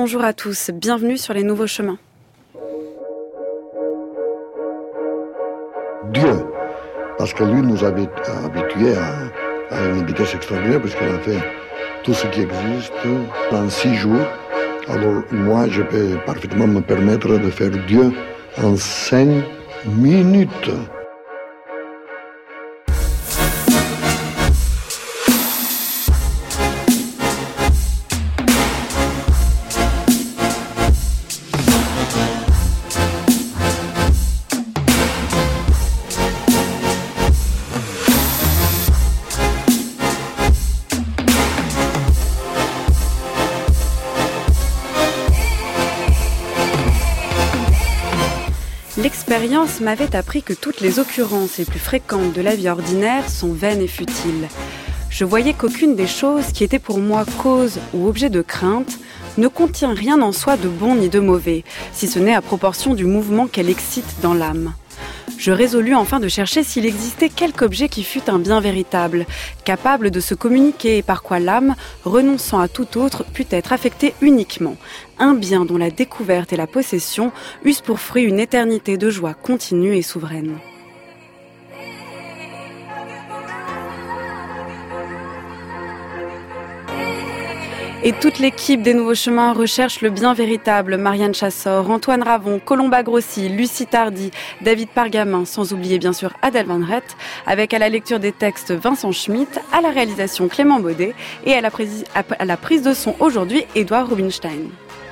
bonjour à tous, bienvenue sur les nouveaux chemins. Dieu, parce que lui nous avait habitués à une vitesse extraordinaire, parce qu'il a fait tout ce qui existe en 6 jours. Alors moi, je peux parfaitement me permettre de faire Dieu en 5 minutes. L'expérience m'avait appris que toutes les occurrences les plus fréquentes de la vie ordinaire sont vaines et futiles. Je voyais qu'aucune des choses qui étaient pour moi cause ou objet de crainte ne contient rien en soi de bon ni de mauvais, si ce n'est à proportion du mouvement qu'elle excite dans l'âme. Je résolus enfin de chercher s'il existait quelque objet qui fût un bien véritable, capable de se communiquer et par quoi l'âme, renonçant à tout autre, pût être affectée uniquement. Un bien dont la découverte et la possession eussent pour fruit une éternité de joie continue et souveraine. Et toute l'équipe des Nouveaux Chemins recherche le bien véritable. Marianne Chassor, Antoine Ravon, Colomba Grossi, Lucie Tardy, David Pargamin, sans oublier bien sûr Adèle Van Rett, avec à la lecture des textes Vincent Schmitt, à la réalisation Clément Baudet et à la prise de son aujourd'hui Édouard Rubinstein.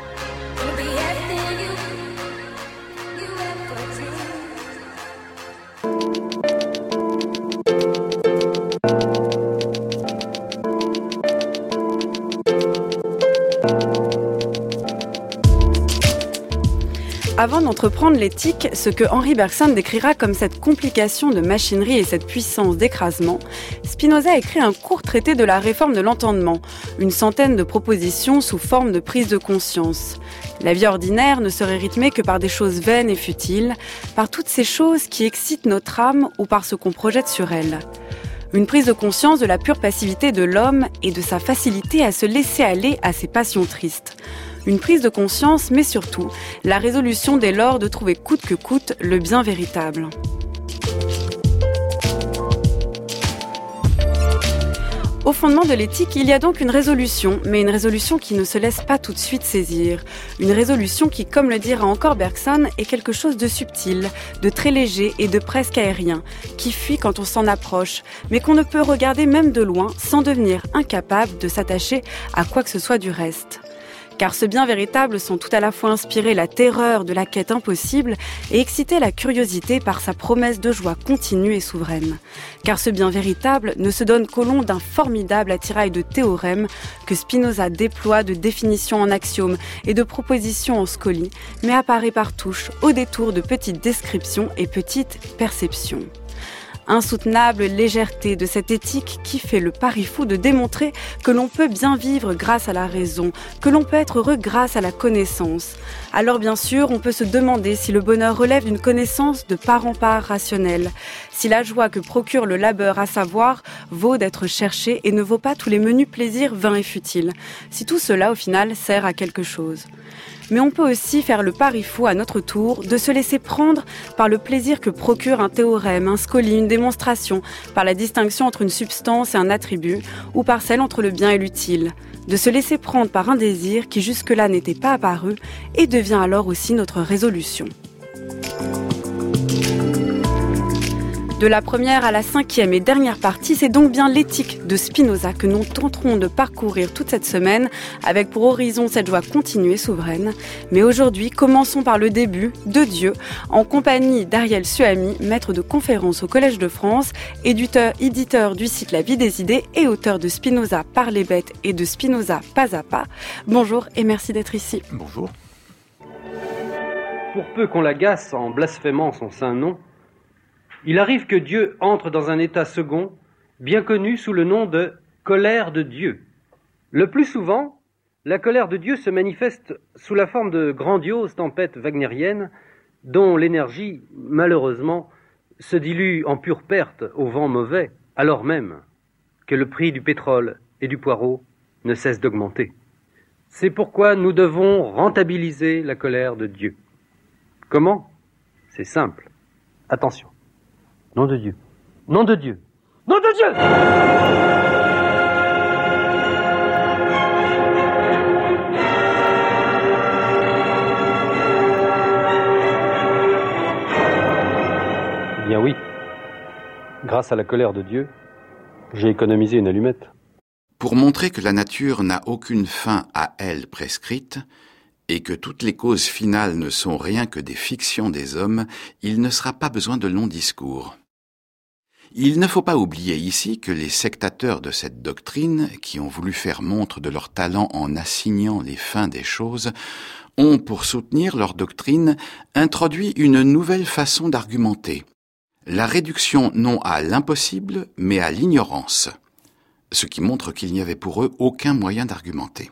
Avant d'entreprendre l'éthique, ce que Henri Bergson décrira comme cette complication de machinerie et cette puissance d'écrasement, Spinoza écrit un court traité de la réforme de l'entendement, une centaine de propositions sous forme de prise de conscience. La vie ordinaire ne serait rythmée que par des choses vaines et futiles, par toutes ces choses qui excitent notre âme ou par ce qu'on projette sur elle. Une prise de conscience de la pure passivité de l'homme et de sa facilité à se laisser aller à ses passions tristes. Une prise de conscience, mais surtout, la résolution dès lors de trouver coûte que coûte le bien véritable. Au fondement de l'éthique, il y a donc une résolution, mais une résolution qui ne se laisse pas tout de suite saisir. Une résolution qui, comme le dira encore Bergson, est quelque chose de subtil, de très léger et de presque aérien, qui fuit quand on s'en approche, mais qu'on ne peut regarder même de loin sans devenir incapable de s'attacher à quoi que ce soit du reste. Car ce bien véritable semble tout à la fois inspirer la terreur de la quête impossible et exciter la curiosité par sa promesse de joie continue et souveraine. Car ce bien véritable ne se donne qu'au long d'un formidable attirail de théorèmes que Spinoza déploie de définitions en axiomes et de propositions en scolies, mais apparaît par touches au détour de petites descriptions et petites perceptions. Insoutenable légèreté de cette éthique qui fait le pari fou de démontrer que l'on peut bien vivre grâce à la raison, que l'on peut être heureux grâce à la connaissance. Alors bien sûr, on peut se demander si le bonheur relève d'une connaissance de part en part rationnelle, si la joie que procure le labeur à savoir vaut d'être cherchée et ne vaut pas tous les menus plaisirs vains et futiles, si tout cela au final sert à quelque chose. Mais on peut aussi faire le pari fou à notre tour de se laisser prendre par le plaisir que procure un théorème, un scolie, une démonstration, par la distinction entre une substance et un attribut, ou par celle entre le bien et l'utile. De se laisser prendre par un désir qui jusque-là n'était pas apparu et devient alors aussi notre résolution. De la première à la 5e et dernière partie, c'est donc bien l'éthique de Spinoza que nous tenterons de parcourir toute cette semaine avec pour horizon cette joie continue et souveraine. Mais aujourd'hui, commençons par le début de Dieu, en compagnie d'Ariel Suami, maître de conférences au Collège de France, éditeur du site La Vie des idées et auteur de Spinoza par les bêtes et de Spinoza pas à pas. Bonjour et merci d'être ici. Bonjour. Pour peu qu'on l'agace en blasphémant son saint nom, il arrive que Dieu entre dans un état second, bien connu sous le nom de colère de Dieu. Le plus souvent, la colère de Dieu se manifeste sous la forme de grandioses tempêtes wagnériennes dont l'énergie, malheureusement, se dilue en pure perte au vent mauvais, alors même que le prix du pétrole et du poireau ne cesse d'augmenter. C'est pourquoi nous devons rentabiliser la colère de Dieu. Comment? C'est simple. Attention. Nom de Dieu. Nom de Dieu. Nom de Dieu! Eh bien oui. Grâce à la colère de Dieu, j'ai économisé une allumette. Pour montrer que la nature n'a aucune fin à elle prescrite, et que toutes les causes finales ne sont rien que des fictions des hommes, il ne sera pas besoin de longs discours. Il ne faut pas oublier ici que les sectateurs de cette doctrine, qui ont voulu faire montre de leur talent en assignant les fins des choses, ont, pour soutenir leur doctrine, introduit une nouvelle façon d'argumenter. La réduction non à l'impossible, mais à l'ignorance. Ce qui montre qu'il n'y avait pour eux aucun moyen d'argumenter.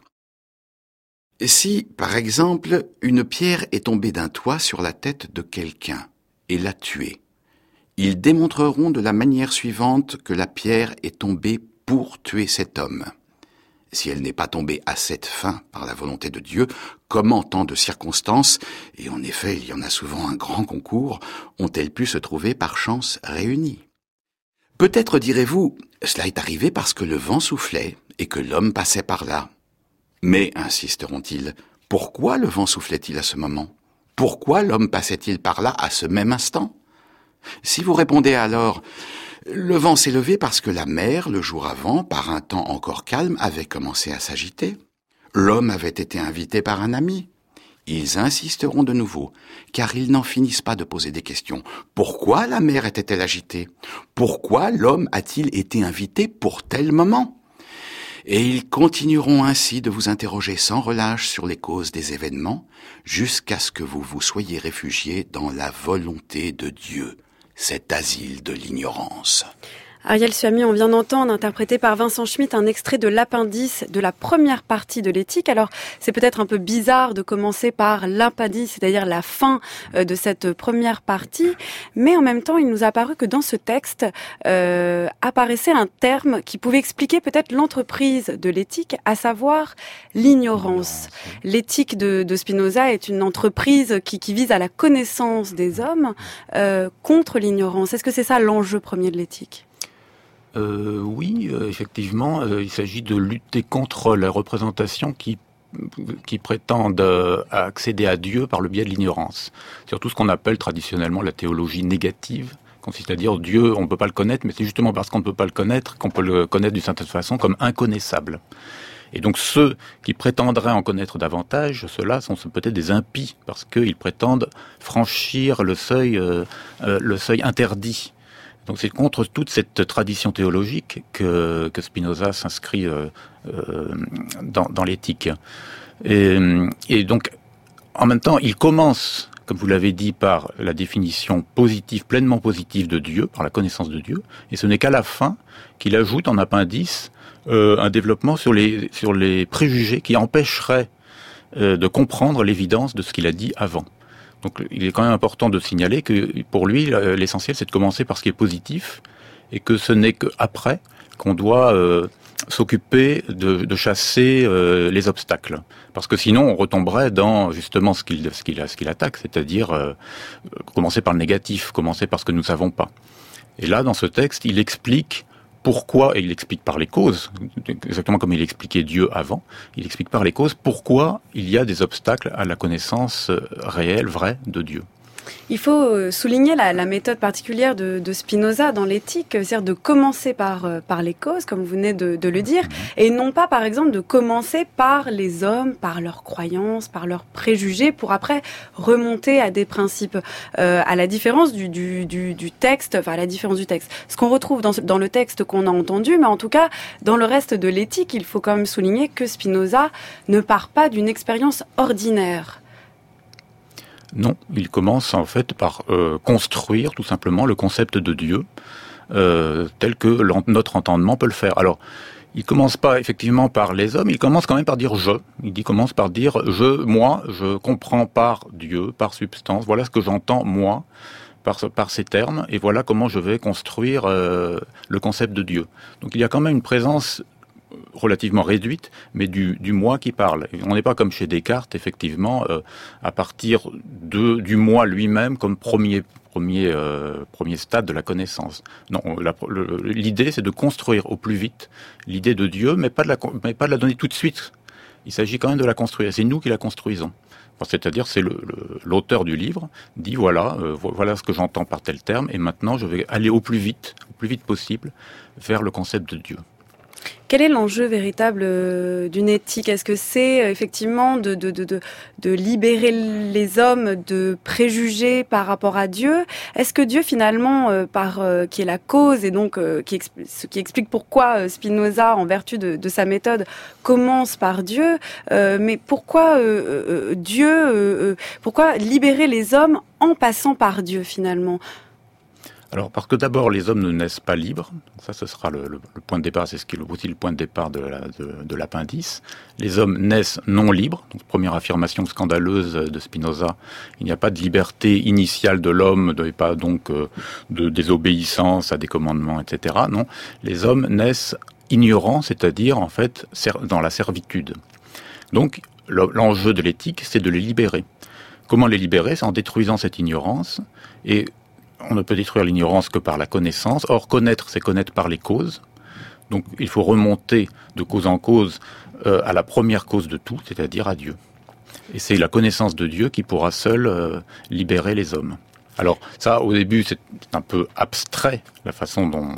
Si, par exemple, une pierre est tombée d'un toit sur la tête de quelqu'un et l'a tué, ils démontreront de la manière suivante que la pierre est tombée pour tuer cet homme. Si elle n'est pas tombée à cette fin par la volonté de Dieu, comment tant de circonstances, et en effet il y en a souvent un grand concours, ont-elles pu se trouver par chance réunies? Peut-être direz-vous, cela est arrivé parce que le vent soufflait et que l'homme passait par là. Mais, insisteront-ils, pourquoi le vent soufflait-il à ce moment? Pourquoi l'homme passait-il par là à ce même instant? Si vous répondez alors, le vent s'est levé parce que la mer, le jour avant, par un temps encore calme, avait commencé à s'agiter. L'homme avait été invité par un ami. Ils insisteront de nouveau, car ils n'en finissent pas de poser des questions. Pourquoi la mer était-elle agitée? Pourquoi l'homme a-t-il été invité pour tel moment? Et ils continueront ainsi de vous interroger sans relâche sur les causes des événements, jusqu'à ce que vous vous soyez réfugiés dans la volonté de Dieu, cet asile de l'ignorance. Ariel Suamy, on vient d'entendre, interprété par Vincent Schmitt, un extrait de l'appendice de la première partie de l'éthique. Alors, c'est peut-être un peu bizarre de commencer par l'appendice, c'est-à-dire la fin de cette première partie, mais en même temps, il nous a paru que dans ce texte apparaissait un terme qui pouvait expliquer peut-être l'entreprise de l'éthique, à savoir l'ignorance. L'éthique de Spinoza est une entreprise qui vise à la connaissance des hommes contre l'ignorance. Est-ce que c'est ça l'enjeu premier de l'éthique ? Oui, effectivement, il s'agit de lutter contre la représentation qui prétendent accéder à Dieu par le biais de l'ignorance. Surtout ce qu'on appelle traditionnellement la théologie négative, consiste à dire Dieu, on ne peut pas le connaître, mais c'est justement parce qu'on ne peut pas le connaître qu'on peut le connaître d'une certaine façon comme inconnaissable. Et donc ceux qui prétendraient en connaître davantage, ceux-là sont peut-être des impies, parce qu'ils prétendent franchir le seuil interdit. Donc c'est contre toute cette tradition théologique que Spinoza s'inscrit dans l'éthique. Et donc, en même temps, il commence, comme vous l'avez dit, par la définition positive, pleinement positive de Dieu, par la connaissance de Dieu, et ce n'est qu'à la fin qu'il ajoute en appendice un développement sur les préjugés qui empêcheraient de comprendre l'évidence de ce qu'il a dit avant. Donc il est quand même important de signaler que pour lui, l'essentiel c'est de commencer par ce qui est positif et que ce n'est qu'après qu'on doit s'occuper de chasser les obstacles. Parce que sinon on retomberait dans justement ce qu'il attaque, c'est-à-dire commencer par le négatif, commencer par ce que nous ne savons pas. Et là, dans ce texte, il explique pourquoi, et il explique par les causes, exactement comme il expliquait Dieu avant, il explique par les causes pourquoi il y a des obstacles à la connaissance réelle, vraie de Dieu. Il faut souligner la méthode particulière de Spinoza dans l'éthique, c'est-à-dire de commencer par les causes, comme vous venez de le dire, et non pas, par exemple, de commencer par les hommes, par leurs croyances, par leurs préjugés, pour après remonter à des principes. À la différence du texte, enfin à la différence du texte, ce qu'on retrouve dans le texte qu'on a entendu, mais en tout cas, dans le reste de l'éthique, il faut quand même souligner que Spinoza ne part pas d'une expérience ordinaire. Non, il commence en fait par construire tout simplement le concept de Dieu tel que notre entendement peut le faire. Alors, il commence pas effectivement par les hommes, il commence quand même par dire je. Il commence par dire moi, je comprends par Dieu, par substance. Voilà ce que j'entends moi par ces termes, et voilà comment je vais construire le concept de Dieu. Donc il y a quand même une présence relativement réduite, mais du moi qui parle. On n'est pas comme chez Descartes, effectivement, à partir du moi lui-même comme premier stade de la connaissance. Non, l'idée, c'est de construire au plus vite l'idée de Dieu, mais pas de la donner tout de suite. Il s'agit quand même de la construire. C'est nous qui la construisons. C'est-à-dire, c'est l'auteur du livre dit voilà ce que j'entends par tel terme, et maintenant je vais aller au plus vite possible, vers le concept de Dieu. Quel est l'enjeu véritable d'une éthique ? Est-ce que c'est effectivement de libérer les hommes de préjugés par rapport à Dieu ? Est-ce que Dieu finalement, qui est la cause et donc ce qui explique pourquoi Spinoza, en vertu de sa méthode, commence par Dieu, mais pourquoi pourquoi libérer les hommes en passant par Dieu finalement ? Alors, parce que d'abord, les hommes ne naissent pas libres. Ça, ce sera le point de départ. C'est ce qui est aussi le point de départ de l'appendice. Les hommes naissent non libres. Donc, première affirmation scandaleuse de Spinoza. Il n'y a pas de liberté initiale de l'homme, et pas donc de désobéissance à des commandements, etc. Non. Les hommes naissent ignorants, c'est-à-dire, en fait, dans la servitude. Donc, l'enjeu de l'éthique, c'est de les libérer. Comment les libérer ? C'est en détruisant cette ignorance. Et on ne peut détruire l'ignorance que par la connaissance. Or, connaître, c'est connaître par les causes. Donc, il faut remonter de cause en cause à la première cause de tout, c'est-à-dire à Dieu. Et c'est la connaissance de Dieu qui pourra seule libérer les hommes. Alors, ça, au début, c'est un peu abstrait, la façon dont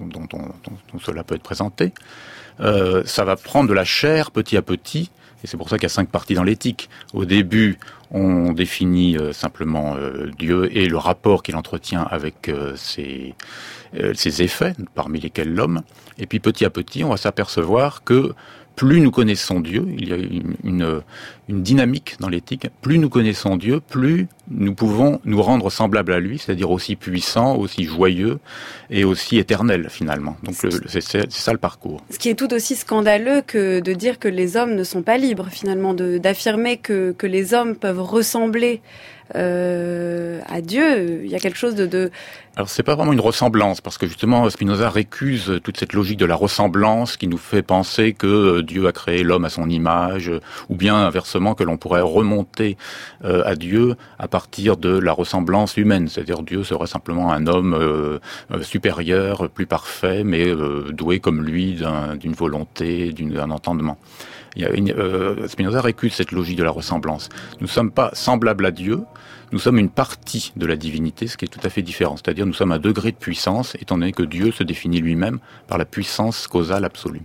cela peut être présenté. Ça va prendre de la chair petit à petit. Et c'est pour ça qu'il y a 5 parties dans l'éthique. Au début, on définit simplement Dieu et le rapport qu'il entretient avec ses effets, parmi lesquels l'homme. Et puis petit à petit, on va s'apercevoir que plus nous connaissons Dieu, il y a une dynamique dans l'éthique, plus nous connaissons Dieu, plus nous pouvons nous rendre semblables à lui, c'est-à-dire aussi puissants, aussi joyeux et aussi éternels finalement. Donc c'est ça le parcours. Ce qui est tout aussi scandaleux que de dire que les hommes ne sont pas libres finalement, d'affirmer que les hommes peuvent ressembler à Dieu. Il y a quelque chose de... Alors c'est pas vraiment une ressemblance, parce que justement Spinoza récuse toute cette logique de la ressemblance qui nous fait penser que Dieu a créé l'homme à son image, ou bien inversement que l'on pourrait remonter à Dieu à partir de la ressemblance humaine, c'est-à-dire Dieu serait simplement un homme supérieur, plus parfait, mais doué comme lui d'une volonté, d'un entendement. Spinoza récuse cette logique de la ressemblance. Nous ne sommes pas semblables à Dieu, nous sommes une partie de la divinité, ce qui est tout à fait différent. C'est-à-dire nous sommes un degré de puissance, étant donné que Dieu se définit lui-même par la puissance causale absolue.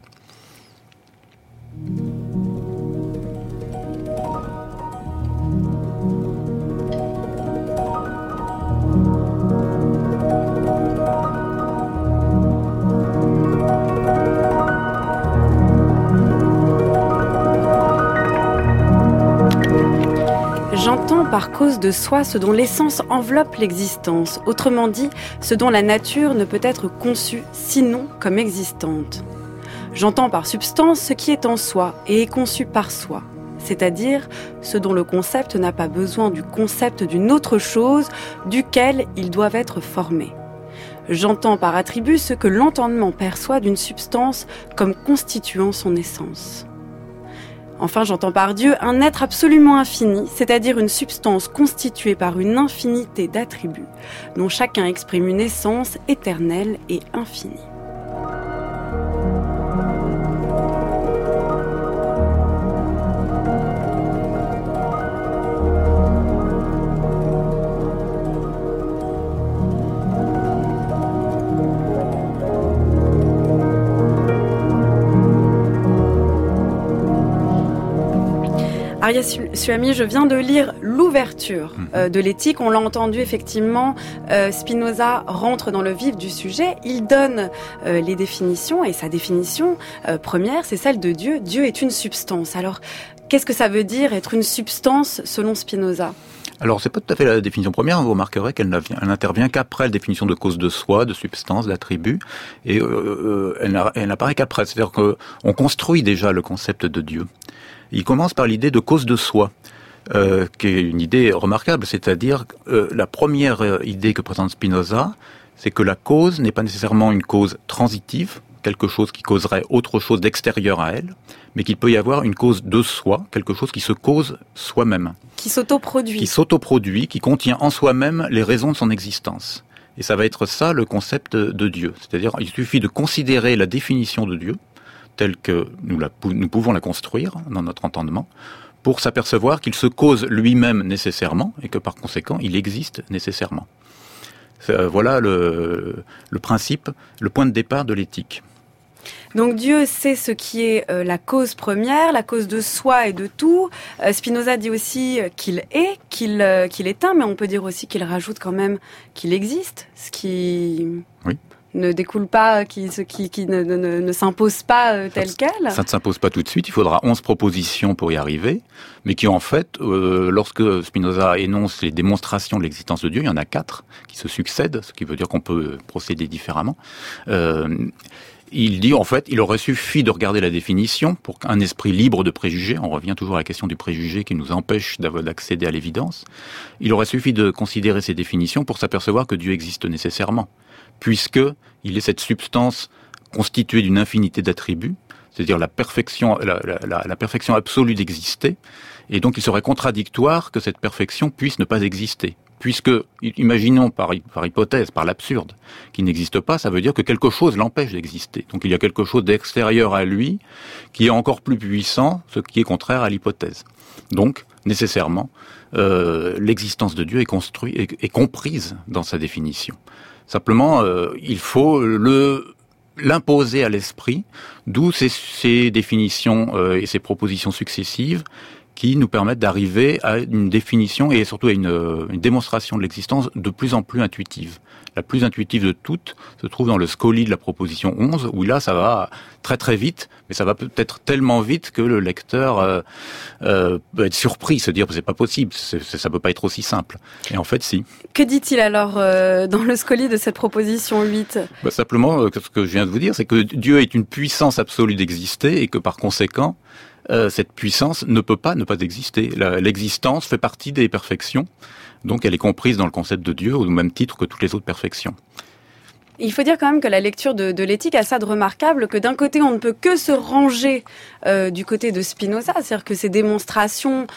J'entends par cause de soi ce dont l'essence enveloppe l'existence, autrement dit, ce dont la nature ne peut être conçue sinon comme existante. J'entends par substance ce qui est en soi et est conçu par soi, c'est-à-dire ce dont le concept n'a pas besoin du concept d'une autre chose duquel ils doivent être formés. J'entends par attribut ce que l'entendement perçoit d'une substance comme constituant son essence. Enfin, j'entends par Dieu un être absolument infini, c'est-à-dire une substance constituée par une infinité d'attributs, dont chacun exprime une essence éternelle et infinie. Arya Suami, je viens de lire l'ouverture de l'éthique. On l'a entendu effectivement, Spinoza rentre dans le vif du sujet. Il donne les définitions et sa définition première, c'est celle de Dieu. Dieu est une substance. Alors, qu'est-ce que ça veut dire être une substance selon Spinoza ? Alors, c'est pas tout à fait la définition première. Vous remarquerez qu'elle n'intervient qu'après la définition de cause de soi, de substance, d'attribut. Et elle n'apparaît qu'après. C'est-à-dire qu'on construit déjà le concept de Dieu. Il commence par l'idée de cause de soi, qui est une idée remarquable, c'est-à-dire la première idée que présente Spinoza, c'est que la cause n'est pas nécessairement une cause transitive, quelque chose qui causerait autre chose d'extérieur à elle, mais qu'il peut y avoir une cause de soi, quelque chose qui se cause soi-même. Qui s'autoproduit. Qui s'autoproduit, qui contient en soi-même les raisons de son existence. Et ça va être ça le concept de Dieu. C'est-à-dire, il suffit de considérer la définition de Dieu, telle que nous pouvons la construire dans notre entendement, pour s'apercevoir qu'il se cause lui-même nécessairement, et que par conséquent, il existe nécessairement. Voilà le principe, le point de départ de l'éthique. Donc Dieu sait ce qui est la cause première, la cause de soi et de tout. Spinoza dit aussi qu'il est un, mais on peut dire aussi qu'il rajoute quand même qu'il existe, ce qui ne découle pas, ce qui ne s'impose pas tel quel. Ça ne s'impose pas tout de suite, il faudra 11 propositions pour y arriver, mais qui en fait, lorsque Spinoza énonce les démonstrations de l'existence de Dieu, il y en a 4 qui se succèdent, ce qui veut dire qu'on peut procéder différemment. Il dit, en fait, il aurait suffi de regarder la définition pour qu'un esprit libre de préjugés, on revient toujours à la question du préjugé qui nous empêche d'accéder à l'évidence, il aurait suffi de considérer ces définitions pour s'apercevoir que Dieu existe nécessairement, puisque il est cette substance constituée d'une infinité d'attributs, c'est-à-dire la perfection absolue d'exister, et donc il serait contradictoire que cette perfection puisse ne pas exister. Puisque, imaginons par hypothèse, par l'absurde, qu'il n'existe pas, ça veut dire que quelque chose l'empêche d'exister. Donc il y a quelque chose d'extérieur à lui qui est encore plus puissant, ce qui est contraire à l'hypothèse. Donc, nécessairement, l'existence de Dieu est comprise dans sa définition. Simplement, il faut l'imposer à l'esprit, d'où ces définitions et ces propositions successives qui nous permettent d'arriver à une définition et surtout à une démonstration de l'existence de plus en plus intuitive. La plus intuitive de toutes se trouve dans le Scoli de la proposition 11, où là, ça va très très vite, mais ça va peut-être tellement vite que le lecteur peut être surpris, se dire c'est pas possible, ça peut pas être aussi simple. Et en fait, si. Que dit-il alors dans le Scoli de cette proposition 8 ? Simplement, ce que je viens de vous dire, c'est que Dieu est une puissance absolue d'exister et que par conséquent, cette puissance ne peut pas ne pas exister. L'existence fait partie des perfections, donc elle est comprise dans le concept de Dieu au même titre que toutes les autres perfections. Il faut dire quand même que la lecture de l'éthique a ça de remarquable que d'un côté on ne peut que se ranger du côté de Spinoza, c'est-à-dire que ces démonstrations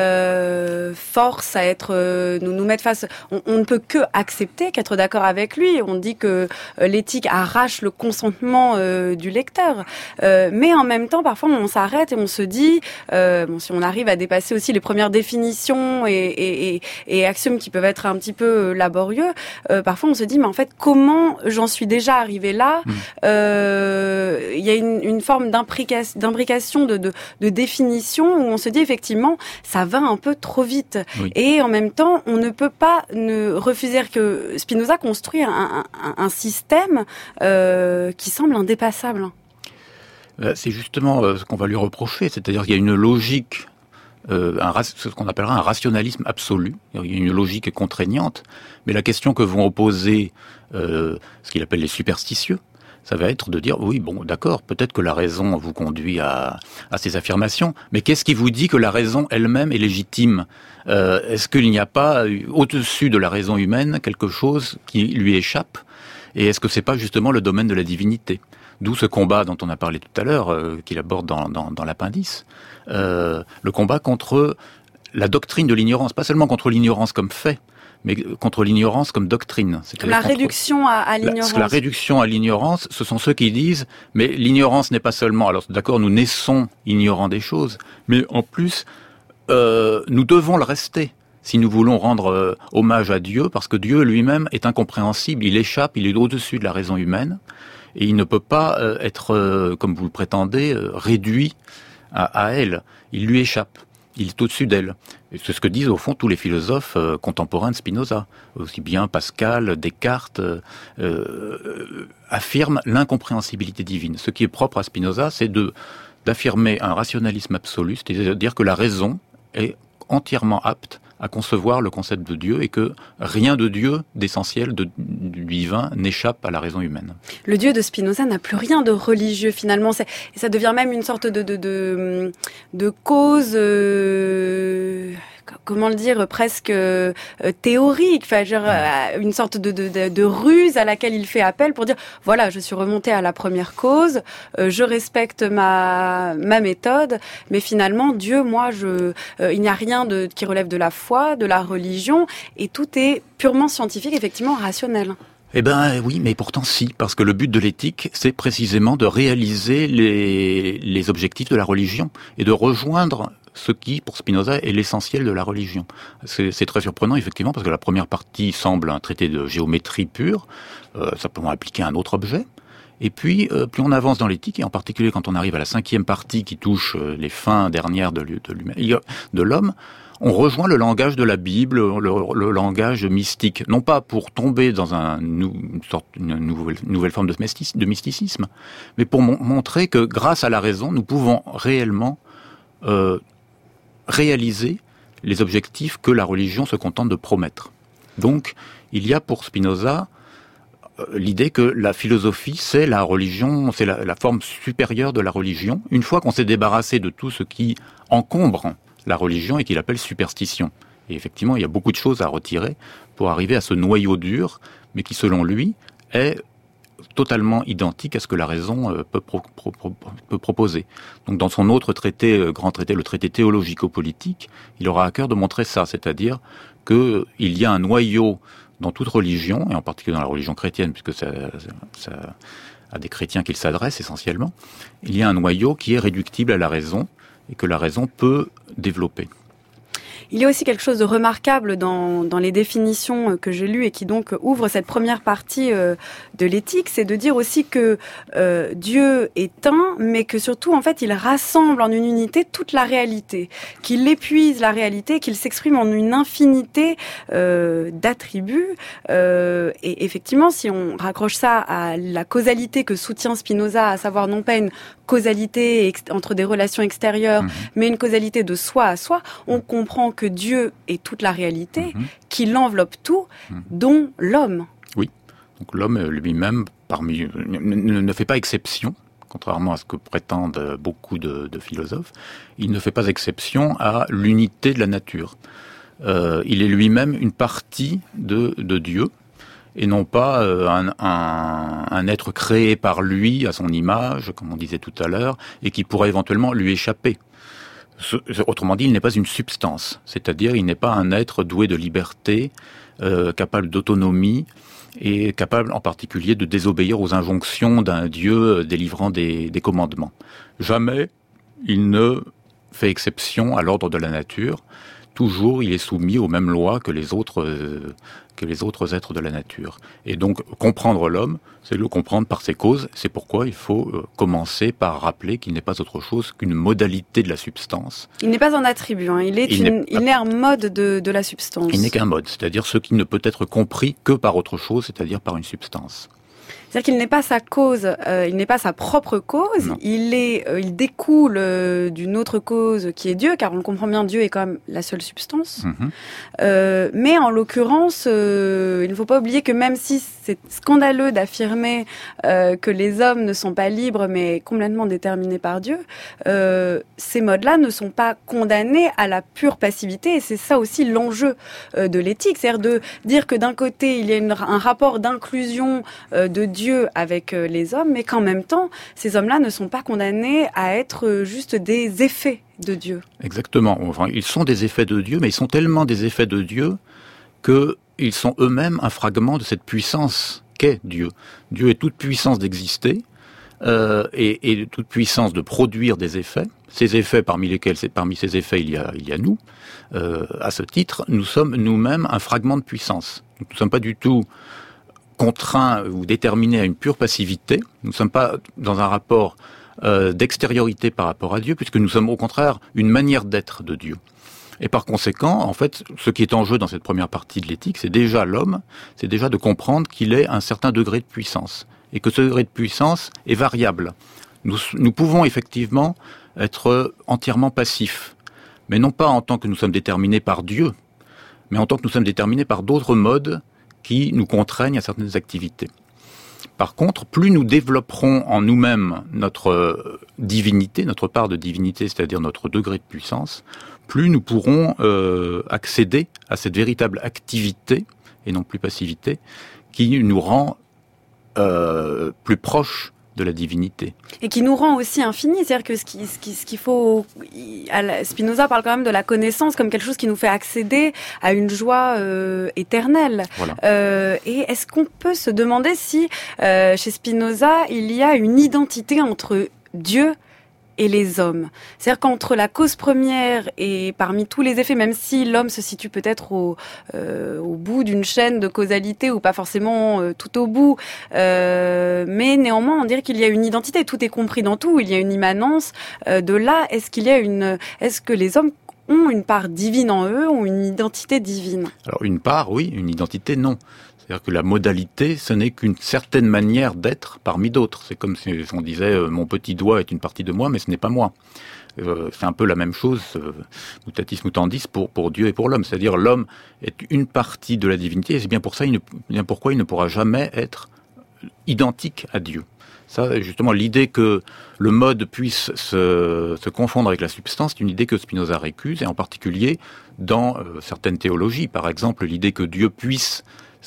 forcent à être nous mettent face. On ne peut que accepter, qu'être d'accord avec lui. On dit que l'éthique arrache le consentement du lecteur, mais en même temps parfois on s'arrête et on se dit si on arrive à dépasser aussi les premières définitions et axiomes qui peuvent être un petit peu laborieux, parfois on se dit mais en fait comment j'en suis déjà arrivé là. Il y a une forme d'imbrication de définition où on se dit effectivement ça va un peu trop vite. Oui. Et en même temps, on ne peut pas ne refuser que Spinoza construit un système qui semble indépassable. C'est justement ce qu'on va lui reprocher, c'est-à-dire qu'il y a une logique, ce qu'on appellera un rationalisme absolu. Il y a une logique contraignante, mais la question que vont opposer ce qu'il appelle les superstitieux, ça va être de dire, oui, bon, d'accord, peut-être que la raison vous conduit à ces affirmations, mais qu'est-ce qui vous dit que la raison elle-même est légitime ? Est-ce qu'il n'y a pas, au-dessus de la raison humaine, quelque chose qui lui échappe ? Et est-ce que c'est pas justement le domaine de la divinité ? D'où ce combat dont on a parlé tout à l'heure, qu'il aborde dans l'appendice, le combat contre la doctrine de l'ignorance, pas seulement contre l'ignorance comme fait, mais contre l'ignorance comme doctrine. La réduction à l'ignorance. La réduction à l'ignorance, ce sont ceux qui disent, mais l'ignorance n'est pas seulement... Alors d'accord, nous naissons ignorants des choses, mais en plus, nous devons le rester si nous voulons rendre hommage à Dieu, parce que Dieu lui-même est incompréhensible, il échappe, il est au-dessus de la raison humaine, et il ne peut pas être, comme vous le prétendez, réduit à elle. Il lui échappe. Il est au-dessus d'elle. Et c'est ce que disent au fond tous les philosophes contemporains de Spinoza. Aussi bien Pascal, Descartes affirment l'incompréhensibilité divine. Ce qui est propre à Spinoza, c'est d'affirmer un rationalisme absolu, c'est-à-dire que la raison est entièrement apte à concevoir le concept de Dieu et que rien de Dieu, d'essentiel, du divin, n'échappe à la raison humaine. Le Dieu de Spinoza n'a plus rien de religieux finalement, et ça devient même une sorte de cause, comment le dire, presque théorique, enfin, genre, une sorte de ruse à laquelle il fait appel pour dire, voilà, je suis remonté à la première cause, je respecte ma méthode, mais finalement, Dieu, moi, il n'y a rien qui relève de la foi, de la religion, et tout est purement scientifique, effectivement, rationnel. Eh ben oui, mais pourtant si, parce que le but de l'éthique, c'est précisément de réaliser les objectifs de la religion et de rejoindre ce qui, pour Spinoza, est l'essentiel de la religion. C'est très surprenant, effectivement, parce que la première partie semble un traité de géométrie pure, simplement appliqué à un autre objet. Et puis, plus on avance dans l'éthique, et en particulier quand on arrive à la 5e partie qui touche les fins dernières de l'homme, on rejoint le langage de la Bible, le langage mystique, non pas pour tomber dans une nouvelle forme de mysticisme, mais pour montrer que grâce à la raison, nous pouvons réellement réaliser les objectifs que la religion se contente de promettre. Donc, il y a pour Spinoza l'idée que la philosophie, c'est la religion, c'est la forme supérieure de la religion, une fois qu'on s'est débarrassé de tout ce qui encombre la religion et qu'il appelle superstition. Et effectivement, il y a beaucoup de choses à retirer pour arriver à ce noyau dur, mais qui, selon lui, est totalement identique à ce que la raison peut proposer. Donc dans son autre traité, grand traité, le traité théologico-politique, il aura à cœur de montrer ça, c'est-à-dire qu'il y a un noyau dans toute religion, et en particulier dans la religion chrétienne, puisque ça à des chrétiens qu'il s'adresse essentiellement, il y a un noyau qui est réductible à la raison, et que la raison peut développer. Il y a aussi quelque chose de remarquable dans les définitions que j'ai lues et qui donc ouvre cette première partie de l'éthique, c'est de dire aussi que Dieu est un, mais que surtout, en fait, il rassemble en une unité toute la réalité, qu'il épuise la réalité, qu'il s'exprime en une infinité d'attributs. Et effectivement, si on raccroche ça à la causalité que soutient Spinoza, à savoir non pas une causalité entre des relations extérieures, mais une causalité de soi à soi, on comprend que Dieu est toute la réalité, qu'il enveloppe tout, dont l'homme. Oui, donc l'homme lui-même ne fait pas exception, contrairement à ce que prétendent beaucoup de philosophes, il ne fait pas exception à l'unité de la nature. Il est lui-même une partie de Dieu, et non pas un être créé par lui, à son image, comme on disait tout à l'heure, et qui pourrait éventuellement lui échapper. Autrement dit, il n'est pas une substance, c'est-à-dire il n'est pas un être doué de liberté, capable d'autonomie, et capable en particulier de désobéir aux injonctions d'un Dieu délivrant des commandements. Jamais il ne fait exception à l'ordre de la nature. Toujours, il est soumis aux mêmes lois que les autres êtres de la nature. Et donc, comprendre l'homme, c'est le comprendre par ses causes. C'est pourquoi il faut commencer par rappeler qu'il n'est pas autre chose qu'une modalité de la substance. Il n'est pas un attribut, hein. Il est un mode de la substance. Il n'est qu'un mode, c'est-à-dire ce qui ne peut être compris que par autre chose, c'est-à-dire par une substance. C'est-à-dire qu'il n'est pas sa cause, il n'est pas sa propre cause, il découle d'une autre cause qui est Dieu, car on le comprend bien, Dieu est quand même la seule substance. Mais en l'occurrence, il ne faut pas oublier que même si c'est scandaleux d'affirmer que les hommes ne sont pas libres, mais complètement déterminés par Dieu, ces modes-là ne sont pas condamnés à la pure passivité, et c'est ça aussi l'enjeu de l'éthique, c'est-à-dire de dire que d'un côté, il y a un rapport d'inclusion de Dieu avec les hommes, mais qu'en même temps, ces hommes-là ne sont pas condamnés à être juste des effets de Dieu. Exactement. Enfin, ils sont des effets de Dieu, mais ils sont tellement des effets de Dieu qu'ils sont eux-mêmes un fragment de cette puissance qu'est Dieu. Dieu est toute puissance d'exister et toute puissance de produire des effets. Ces effets, parmi ces effets, il y a nous. À ce titre, nous sommes nous-mêmes un fragment de puissance. Nous ne sommes pas du tout contraints ou déterminés à une pure passivité. Nous ne sommes pas dans un rapport d'extériorité par rapport à Dieu, puisque nous sommes au contraire une manière d'être de Dieu. Et par conséquent, en fait, ce qui est en jeu dans cette première partie de l'éthique, c'est déjà l'homme, c'est déjà de comprendre qu'il est un certain degré de puissance, et que ce degré de puissance est variable. Nous pouvons effectivement être entièrement passifs, mais non pas en tant que nous sommes déterminés par Dieu, mais en tant que nous sommes déterminés par d'autres modes qui nous contraignent à certaines activités. Par contre, plus nous développerons en nous-mêmes notre divinité, notre part de divinité, c'est-à-dire notre degré de puissance, plus nous pourrons accéder à cette véritable activité, et non plus passivité, qui nous rend plus proches de la divinité. Et qui nous rend aussi infinis, c'est-à-dire que ce qu'il faut... Spinoza parle quand même de la connaissance comme quelque chose qui nous fait accéder à une joie éternelle. Voilà. Et est-ce qu'on peut se demander si, chez Spinoza, il y a une identité entre Dieu et les hommes. C'est-à-dire qu'entre la cause première et parmi tous les effets, même si l'homme se situe peut-être au bout d'une chaîne de causalité ou pas forcément tout au bout, mais néanmoins on dirait qu'il y a une identité, tout est compris dans tout, il y a une immanence. De là, est-ce que les hommes ont une part divine en eux, ont une identité divine? Alors une part, oui, une identité, non. C'est-à-dire que la modalité, ce n'est qu'une certaine manière d'être parmi d'autres. C'est comme si on disait mon petit doigt est une partie de moi, mais ce n'est pas moi. C'est un peu la même chose, mutatis mutandis, pour Dieu et pour l'homme. C'est-à-dire l'homme est une partie de la divinité, et c'est bien pourquoi il ne pourra jamais être identique à Dieu. Ça, justement, l'idée que le mode puisse se confondre avec la substance, c'est une idée que Spinoza récuse, et en particulier dans certaines théologies. Par exemple, l'idée que Dieu puisse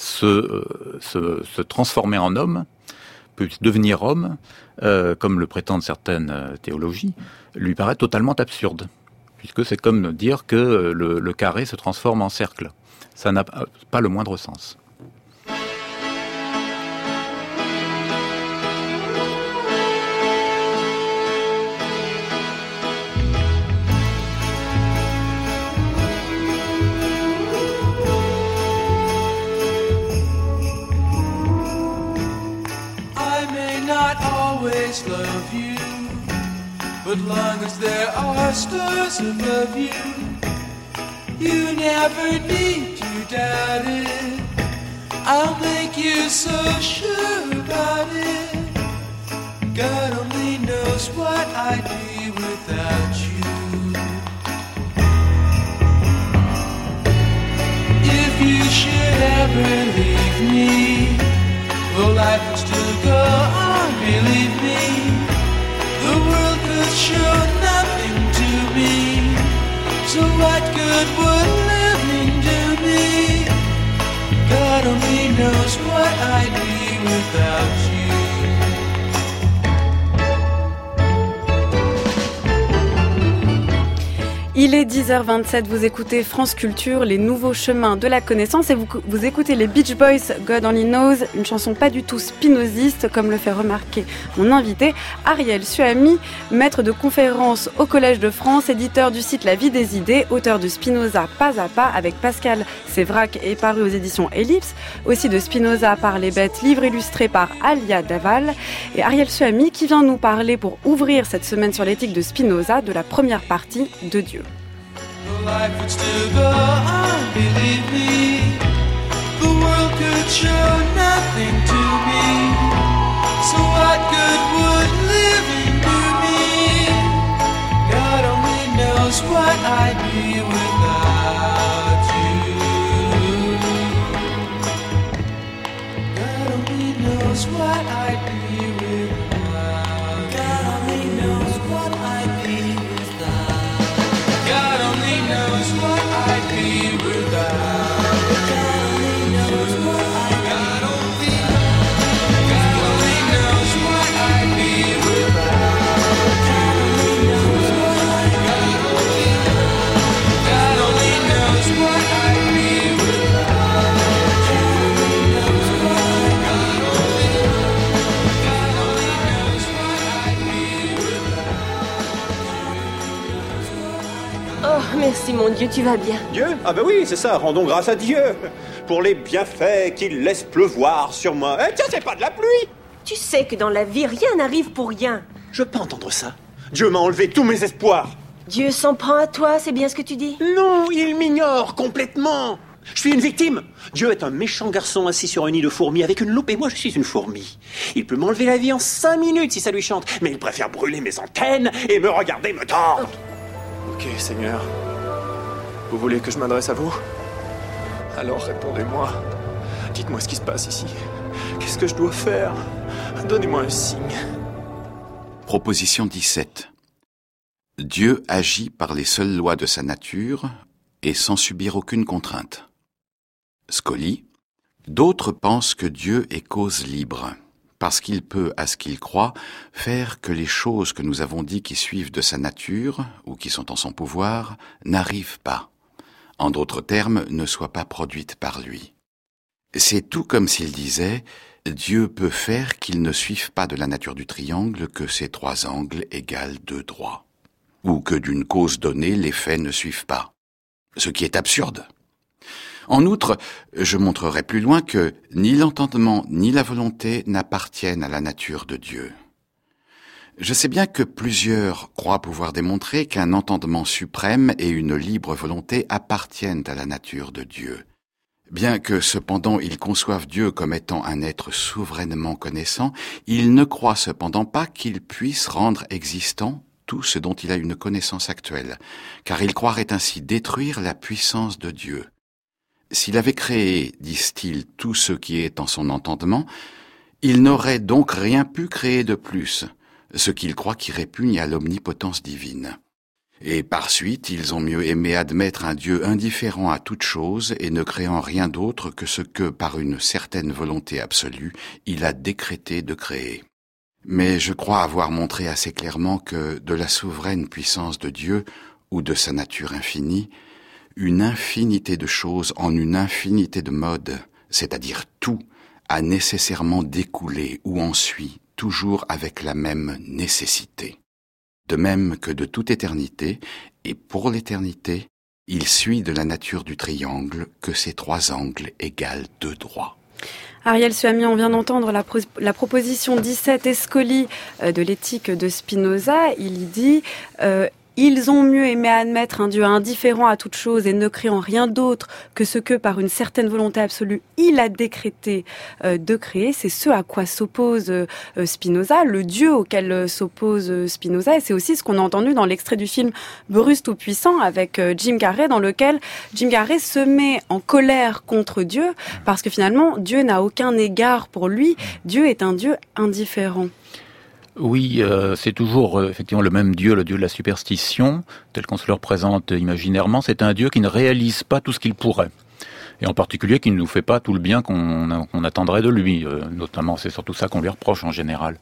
se transformer en homme, peut devenir homme, comme le prétendent certaines théologies, lui paraît totalement absurde. Puisque c'est comme dire que le carré se transforme en cercle. Ça n'a pas le moindre sens. Love you, but long as there are stars above you, you never need to doubt it. I'll make you so sure about it. God only knows what I'd be without you. If you should ever leave me, well, life would still go on, believe me. The world could show nothing to me. So what good would living do me? God only knows what I'd be without you. Il est 10h27, vous écoutez France Culture, les nouveaux chemins de la connaissance, et vous écoutez les Beach Boys, God Only Knows, une chanson pas du tout spinoziste, comme le fait remarquer mon invité, Ariel Suami, maître de conférences au Collège de France, éditeur du site La Vie des Idées, auteur de Spinoza Pas à Pas avec Pascal Sévrac et paru aux éditions Ellipse, aussi de Spinoza par les bêtes, livre illustré par Alia Daval, et Ariel Suami qui vient nous parler pour ouvrir cette semaine sur l'éthique de Spinoza de la première partie de Dieu. Life would still go on, believe me. The world could show nothing to me. So what good would living do me? God only knows what I'd be without you. God only knows what I'd be without. God only knows what I'd be without. God only knows what I'd be without. God only knows what I'd be without. God only knows what I'd be without. God only knows what I'd be without. God only knows what I'd be without. Oh, merci mon Dieu, tu vas bien. Dieu? Ah ben oui, c'est ça, rendons grâce à Dieu pour les bienfaits qu'il laisse pleuvoir sur moi. Eh tiens, c'est pas de la pluie! Tu sais que dans la vie, rien n'arrive pour rien. Je veux pas entendre ça. Dieu m'a enlevé tous mes espoirs. Dieu s'en prend à toi, c'est bien ce que tu dis? Non, il m'ignore complètement. Je suis une victime. Dieu est un méchant garçon assis sur un nid de fourmis avec une loupe et moi je suis une fourmi. Il peut m'enlever la vie en 5 minutes si ça lui chante, mais il préfère brûler mes antennes et me regarder me tordre. Ok, Seigneur. Vous voulez que je m'adresse à vous? Alors répondez-moi. Dites-moi ce qui se passe ici. Qu'est-ce que je dois faire? Donnez-moi un signe. Proposition 17. Dieu agit par les seules lois de sa nature et sans subir aucune contrainte. Scully. D'autres pensent que Dieu est cause libre, parce qu'il peut, à ce qu'il croit, faire que les choses que nous avons dit qui suivent de sa nature, ou qui sont en son pouvoir, n'arrivent pas. En d'autres termes, ne soient pas produites par lui. C'est tout comme s'il disait « Dieu peut faire qu'il ne suive pas de la nature du triangle que ses 3 angles égalent 2 droits, ou que d'une cause donnée, les faits ne suivent pas. » Ce qui est absurde. En outre, je montrerai plus loin que ni l'entendement ni la volonté n'appartiennent à la nature de Dieu. Je sais bien que plusieurs croient pouvoir démontrer qu'un entendement suprême et une libre volonté appartiennent à la nature de Dieu. Bien que cependant ils conçoivent Dieu comme étant un être souverainement connaissant, ils ne croient cependant pas qu'il puisse rendre existant tout ce dont il a une connaissance actuelle, car ils croiraient ainsi détruire la puissance de Dieu. S'il avait créé, disent-ils, tout ce qui est en son entendement, il n'aurait donc rien pu créer de plus, ce qu'ils croient qui répugne à l'omnipotence divine. Et par suite, ils ont mieux aimé admettre un Dieu indifférent à toute chose et ne créant rien d'autre que ce que, par une certaine volonté absolue, il a décrété de créer. Mais je crois avoir montré assez clairement que, de la souveraine puissance de Dieu, ou de sa nature infinie, une infinité de choses en une infinité de modes, c'est-à-dire tout, a nécessairement découlé ou en suit, toujours avec la même nécessité. De même que de toute éternité, et pour l'éternité, il suit de la nature du triangle que ses 3 angles égalent 2 droits. Ariel Suami, on vient d'entendre la proposition 17 Escoli de l'éthique de Spinoza. Il y dit ils ont mieux aimé admettre un Dieu indifférent à toute chose et ne créant rien d'autre que ce que, par une certaine volonté absolue, il a décrété de créer. C'est ce à quoi s'oppose Spinoza, le Dieu auquel s'oppose Spinoza. Et c'est aussi ce qu'on a entendu dans l'extrait du film Bruce Tout-Puissant avec Jim Carrey, dans lequel Jim Carrey se met en colère contre Dieu parce que finalement, Dieu n'a aucun égard pour lui. Dieu est un Dieu indifférent. Oui, c'est toujours effectivement le même Dieu, le Dieu de la superstition, tel qu'on se le représente imaginairement. C'est un Dieu qui ne réalise pas tout ce qu'il pourrait. Et en particulier qui ne nous fait pas tout le bien qu'on attendrait de lui. Notamment, c'est surtout ça qu'on lui reproche en général.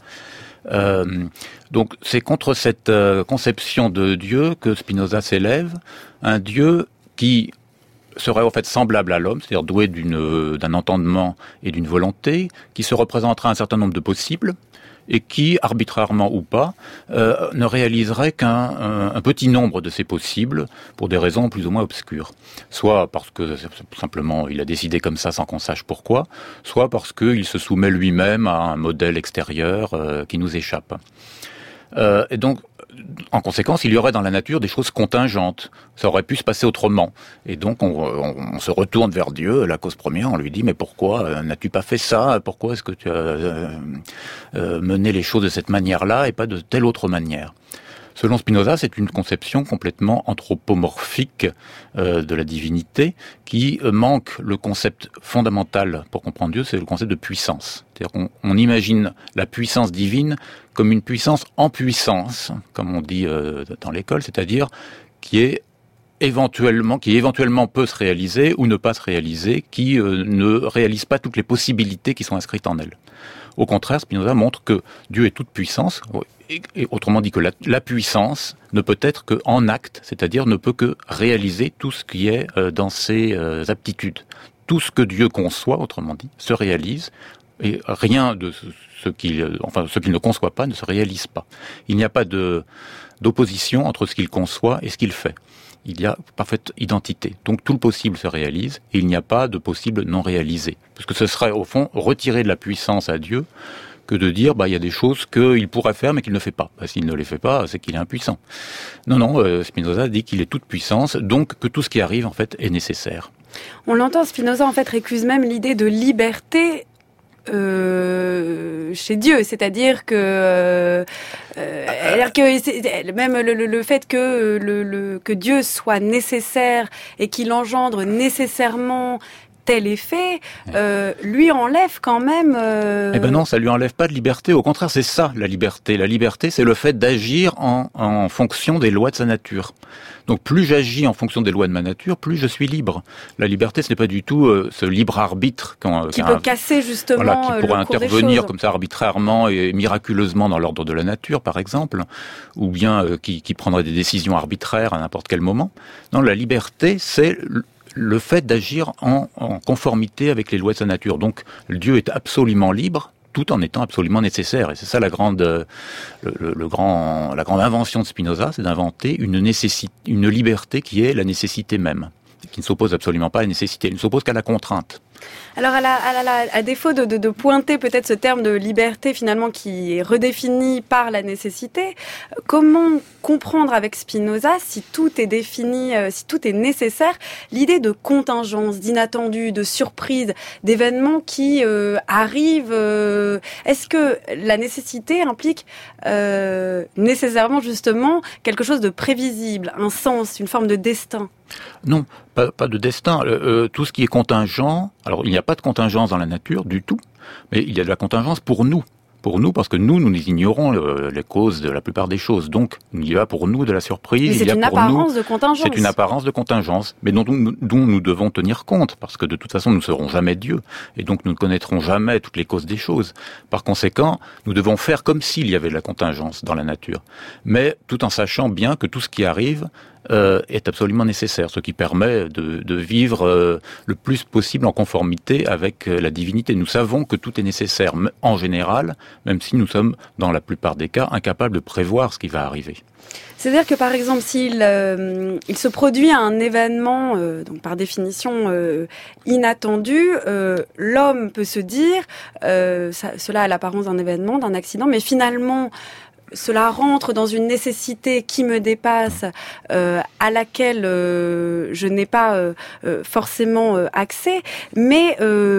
Donc c'est contre cette conception de Dieu que Spinoza s'élève, un Dieu qui serait en fait semblable à l'homme, c'est-à-dire doué d'un entendement et d'une volonté, qui se représentera un certain nombre de possibles, et qui, arbitrairement ou pas, ne réaliserait qu'un petit nombre de ces possibles pour des raisons plus ou moins obscures. Soit parce que simplement il a décidé comme ça sans qu'on sache pourquoi, soit parce qu'il se soumet lui-même à un modèle extérieur qui nous échappe. Et donc, en conséquence, il y aurait dans la nature des choses contingentes. Ça aurait pu se passer autrement. Et donc, on se retourne vers Dieu, la cause première, on lui dit « Mais pourquoi n'as-tu pas fait ça? Pourquoi est-ce que tu as mené les choses de cette manière-là et pas de telle autre manière ?» Selon Spinoza, c'est une conception complètement anthropomorphique de la divinité qui manque le concept fondamental pour comprendre Dieu, c'est le concept de puissance. C'est-à-dire qu'on imagine la puissance divine comme une puissance en puissance, comme on dit dans l'école, c'est-à-dire qui éventuellement peut se réaliser ou ne pas se réaliser, qui ne réalise pas toutes les possibilités qui sont inscrites en elle. Au contraire, Spinoza montre que Dieu est toute puissance, et autrement dit que la puissance ne peut être qu'en acte, c'est-à-dire ne peut que réaliser tout ce qui est dans ses aptitudes. Tout ce que Dieu conçoit, autrement dit, se réalise, et rien de ce qu'il ne conçoit pas ne se réalise pas. Il n'y a pas d'opposition entre ce qu'il conçoit et ce qu'il fait. Il y a parfaite identité. Donc tout le possible se réalise et il n'y a pas de possible non réalisé. Parce que ce serait au fond retirer de la puissance à Dieu que de dire il y a des choses qu'il pourrait faire mais qu'il ne fait pas. S'il ne les fait pas, c'est qu'il est impuissant. Non, Spinoza dit qu'il est toute puissance, donc que tout ce qui arrive en fait est nécessaire. On l'entend, Spinoza en fait récuse même l'idée de liberté chez Dieu, c'est-à-dire que même le fait que Dieu soit nécessaire et qu'il engendre nécessairement tel effet, lui enlève quand même... Eh ben non, ça lui enlève pas de liberté. Au contraire, c'est ça, la liberté. La liberté, c'est le fait d'agir en fonction des lois de sa nature. Donc plus j'agis en fonction des lois de ma nature, plus je suis libre. La liberté, ce n'est pas du tout ce libre arbitre qui peut casser justement voilà, qui pourrait le cours intervenir comme ça arbitrairement et miraculeusement dans l'ordre de la nature, par exemple, ou bien qui prendrait des décisions arbitraires à n'importe quel moment. Non, la liberté, c'est le fait d'agir en conformité avec les lois de sa nature. Donc Dieu est absolument libre, tout en étant absolument nécessaire. Et c'est ça la grande invention de Spinoza, c'est d'inventer une liberté qui est la nécessité même, qui ne s'oppose absolument pas à la nécessité, elle ne s'oppose qu'à la contrainte. Alors, à défaut de pointer peut-être ce terme de liberté finalement qui est redéfini par la nécessité, comment comprendre avec Spinoza, si tout est défini, si tout est nécessaire, l'idée de contingence, d'inattendu, de surprise, d'événements qui arrivent. Est-ce que la nécessité implique nécessairement justement quelque chose de prévisible, un sens, une forme de destin ? Non, pas de destin. Tout ce qui est contingent, alors il n'y a pas de contingence dans la nature du tout, mais il y a de la contingence pour nous. Pour nous, parce que nous ignorons les causes de la plupart des choses. Donc, il y a pour nous de la surprise. Mais c'est une apparence de contingence. C'est une apparence de contingence, mais dont nous devons tenir compte, parce que de toute façon, nous ne serons jamais Dieu, et donc nous ne connaîtrons jamais toutes les causes des choses. Par conséquent, nous devons faire comme s'il y avait de la contingence dans la nature, mais tout en sachant bien que tout ce qui arrive est absolument nécessaire, ce qui permet de vivre le plus possible en conformité avec la divinité. Nous savons que tout est nécessaire en général, même si nous sommes, dans la plupart des cas, incapables de prévoir ce qui va arriver. C'est-à-dire que par exemple, s'il il se produit un événement, donc par définition inattendu, l'homme peut se dire, cela a l'apparence d'un événement, d'un accident, mais finalement cela rentre dans une nécessité qui me dépasse, à laquelle je n'ai pas forcément accès, mais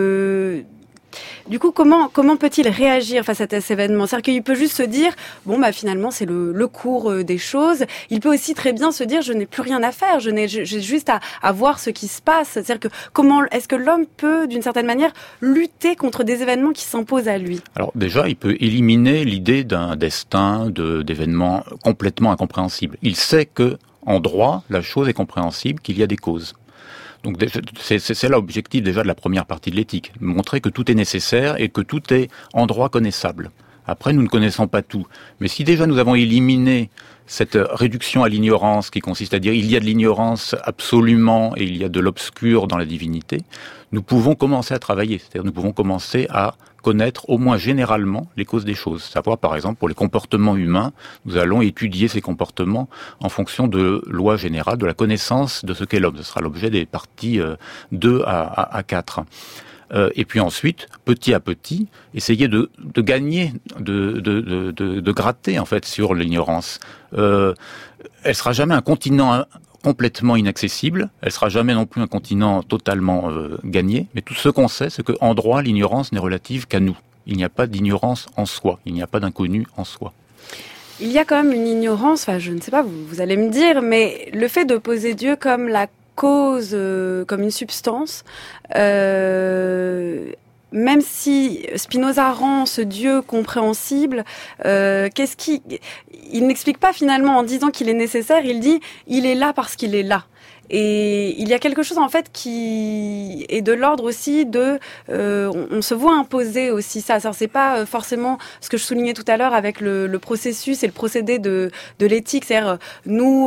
du coup, comment peut-il réagir face à cet événement ? C'est-à-dire qu'il peut juste se dire, bon, bah finalement, c'est le cours des choses. Il peut aussi très bien se dire, je n'ai plus rien à faire, j'ai juste à voir ce qui se passe. C'est-à-dire que comment est-ce que l'homme peut, d'une certaine manière, lutter contre des événements qui s'imposent à lui ? Alors déjà, il peut éliminer l'idée d'un destin, d'événements complètement incompréhensibles. Il sait que, en droit, la chose est compréhensible, qu'il y a des causes. Donc c'est là l'objectif déjà de la première partie de l'éthique, montrer que tout est nécessaire et que tout est en droit connaissable. Après, nous ne connaissons pas tout. Mais si déjà nous avons éliminé cette réduction à l'ignorance qui consiste à dire il y a de l'ignorance absolument et il y a de l'obscur dans la divinité, nous pouvons commencer à travailler. C'est-à-dire nous pouvons commencer à connaître au moins généralement les causes des choses. Savoir par exemple pour les comportements humains, nous allons étudier ces comportements en fonction de lois générales, de la connaissance de ce qu'est l'homme. Ce sera l'objet des parties 2 à 4. Et puis ensuite, petit à petit, essayer de gagner, de gratter en fait sur l'ignorance. Elle sera jamais un continent complètement inaccessible, elle sera jamais non plus un continent totalement gagné, mais tout ce qu'on sait, c'est qu'en droit, l'ignorance n'est relative qu'à nous. Il n'y a pas d'ignorance en soi, il n'y a pas d'inconnu en soi. Il y a quand même une ignorance, enfin je ne sais pas, vous allez me dire, mais le fait de poser Dieu comme la cause, comme une substance, même si Spinoza rend ce Dieu compréhensible, il n'explique pas finalement en disant qu'il est nécessaire, il dit il est là parce qu'il est là. Et il y a quelque chose en fait qui est de l'ordre aussi de, on se voit imposer aussi ça. C'est pas forcément ce que je soulignais tout à l'heure avec le processus et le procédé de l'éthique, c'est-à-dire nous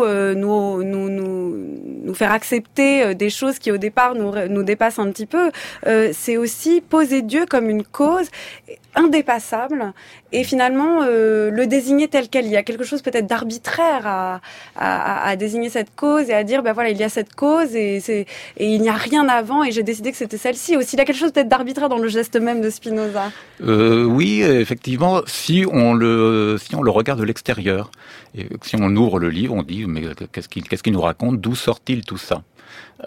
faire accepter des choses qui au départ nous dépassent un petit peu. C'est aussi poser Dieu comme une cause indépassable et finalement le désigner tel quel. Il y a quelque chose peut-être d'arbitraire à désigner cette cause et à dire ben voilà, il y a cette cause et il n'y a rien avant et j'ai décidé que c'était celle-ci. Aussi, il y a quelque chose peut-être d'arbitraire dans le geste même de Spinoza. Oui, effectivement, si on le regarde de l'extérieur et si on ouvre le livre, on dit mais qu'est-ce qu'il nous raconte, d'où sort-il tout ça?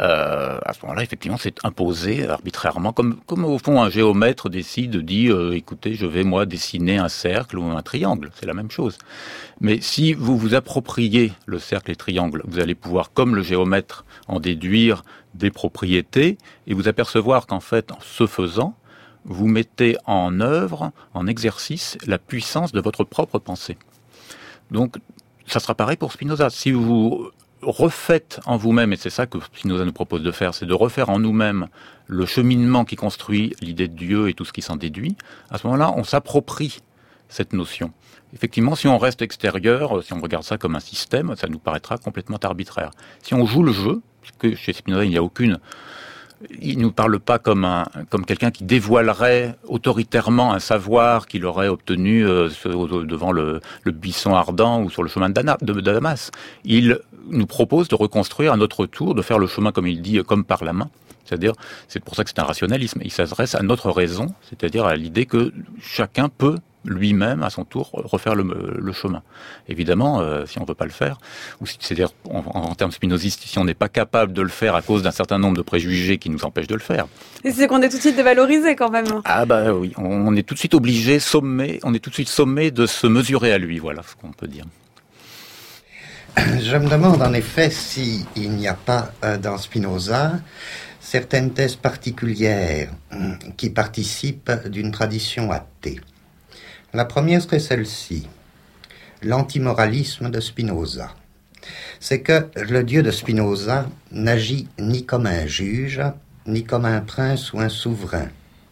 À ce moment-là, effectivement, c'est imposé arbitrairement, comme au fond un géomètre décide, dit, écoute, écoutez, je vais moi dessiner un cercle ou un triangle, c'est la même chose. Mais si vous vous appropriez le cercle et le triangle, vous allez pouvoir, comme le géomètre, en déduire des propriétés et vous apercevoir qu'en fait, en ce faisant, vous mettez en œuvre, en exercice, la puissance de votre propre pensée. Donc, ça sera pareil pour Spinoza. Si vous refaites en vous-même, et c'est ça que Spinoza nous propose de faire, c'est de refaire en nous-mêmes le cheminement qui construit l'idée de Dieu et tout ce qui s'en déduit, à ce moment-là, on s'approprie cette notion. Effectivement, si on reste extérieur, si on regarde ça comme un système, ça nous paraîtra complètement arbitraire. Si on joue le jeu, puisque chez Spinoza, il n'y a aucune... Il ne nous parle pas comme quelqu'un qui dévoilerait autoritairement un savoir qu'il aurait obtenu devant le buisson ardent ou sur le chemin de Damas. Il nous propose de reconstruire à notre tour, de faire le chemin, comme il dit, comme par la main. C'est-à-dire, c'est pour ça que c'est un rationalisme. Il s'adresse à notre raison, c'est-à-dire à l'idée que chacun peut lui-même, à son tour, refaire le chemin. Évidemment, si on ne peut pas le faire, ou c'est-à-dire en termes spinozistes, si on n'est pas capable de le faire à cause d'un certain nombre de préjugés qui nous empêchent de le faire. Et c'est qu'on est tout de suite dévalorisé quand même. Ah bah oui, on est tout de suite obligé, on est tout de suite sommé de se mesurer à lui, voilà ce qu'on peut dire. Je me demande en effet s'il n'y a pas dans Spinoza certaines thèses particulières qui participent d'une tradition athée. La première serait celle-ci, l'antimoralisme de Spinoza. C'est que le Dieu de Spinoza n'agit ni comme un juge, ni comme un prince ou un souverain.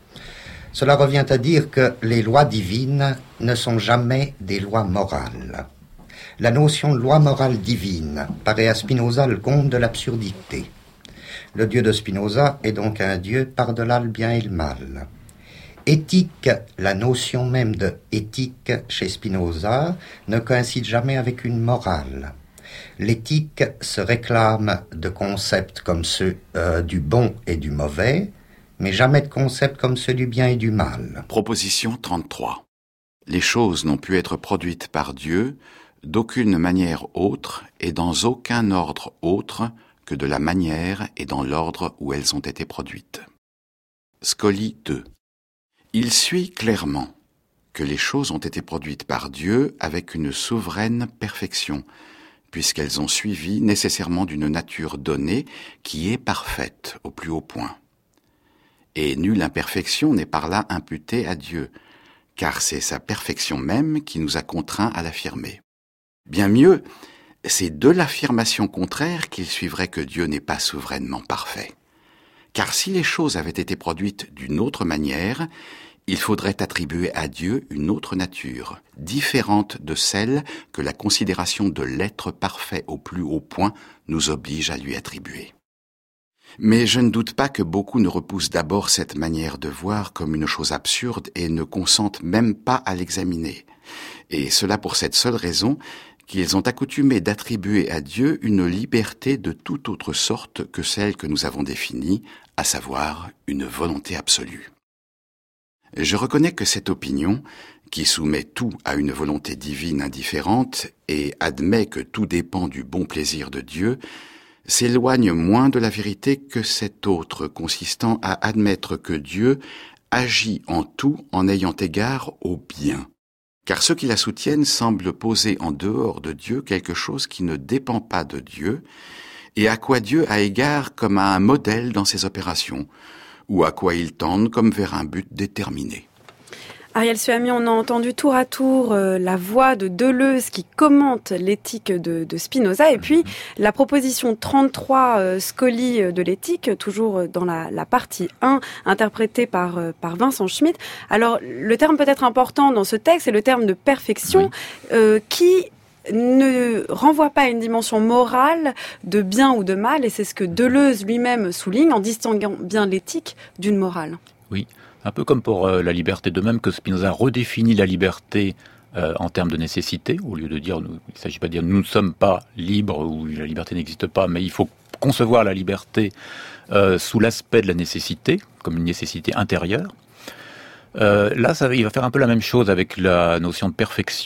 Cela revient à dire que les lois divines ne sont jamais des lois morales. La notion de loi morale divine paraît à Spinoza le comble de l'absurdité. Le Dieu de Spinoza est donc un Dieu par-delà le bien et le mal. Éthique, la notion même de éthique chez Spinoza ne coïncide jamais avec une morale. L'éthique se réclame de concepts comme ceux du bon et du mauvais, mais jamais de concepts comme ceux du bien et du mal. Proposition 33. Les choses n'ont pu être produites par Dieu d'aucune manière autre et dans aucun ordre autre que de la manière et dans l'ordre où elles ont été produites. Scoli 2. Il suit clairement que les choses ont été produites par Dieu avec une souveraine perfection, puisqu'elles ont suivi nécessairement d'une nature donnée qui est parfaite au plus haut point. Et nulle imperfection n'est par là imputée à Dieu, car c'est sa perfection même qui nous a contraints à l'affirmer. Bien mieux, c'est de l'affirmation contraire qu'il suivrait que Dieu n'est pas souverainement parfait. Car si les choses avaient été produites d'une autre manière, il faudrait attribuer à Dieu une autre nature, différente de celle que la considération de l'être parfait au plus haut point nous oblige à lui attribuer. Mais je ne doute pas que beaucoup ne repoussent d'abord cette manière de voir comme une chose absurde et ne consentent même pas à l'examiner. Et cela pour cette seule raison qu'ils ont accoutumé d'attribuer à Dieu une liberté de toute autre sorte que celle que nous avons définie, à savoir une volonté absolue. Je reconnais que cette opinion, qui soumet tout à une volonté divine indifférente et admet que tout dépend du bon plaisir de Dieu, s'éloigne moins de la vérité que cette autre consistant à admettre que Dieu agit en tout en ayant égard au bien. Car ceux qui la soutiennent semblent poser en dehors de Dieu quelque chose qui ne dépend pas de Dieu et à quoi Dieu a égard comme à un modèle dans ses opérations, ou à quoi ils tendent comme vers un but déterminé. Ariel Suami, on a entendu tour à tour la voix de Deleuze qui commente l'éthique de Spinoza et puis la proposition 33 Scoli de l'éthique, toujours dans la partie 1, interprétée par Vincent Schmitt. Alors, le terme peut-être important dans ce texte, c'est le terme de perfection qui ne renvoie pas à une dimension morale de bien ou de mal, et c'est ce que Deleuze lui-même souligne en distinguant bien l'éthique d'une morale. Oui, un peu comme pour la liberté, de même que Spinoza redéfinit la liberté en termes de nécessité, au lieu de dire, il ne s'agit pas de dire nous ne sommes pas libres ou la liberté n'existe pas, mais il faut concevoir la liberté sous l'aspect de la nécessité, comme une nécessité intérieure. Là, il va faire un peu la même chose avec la notion de perfection.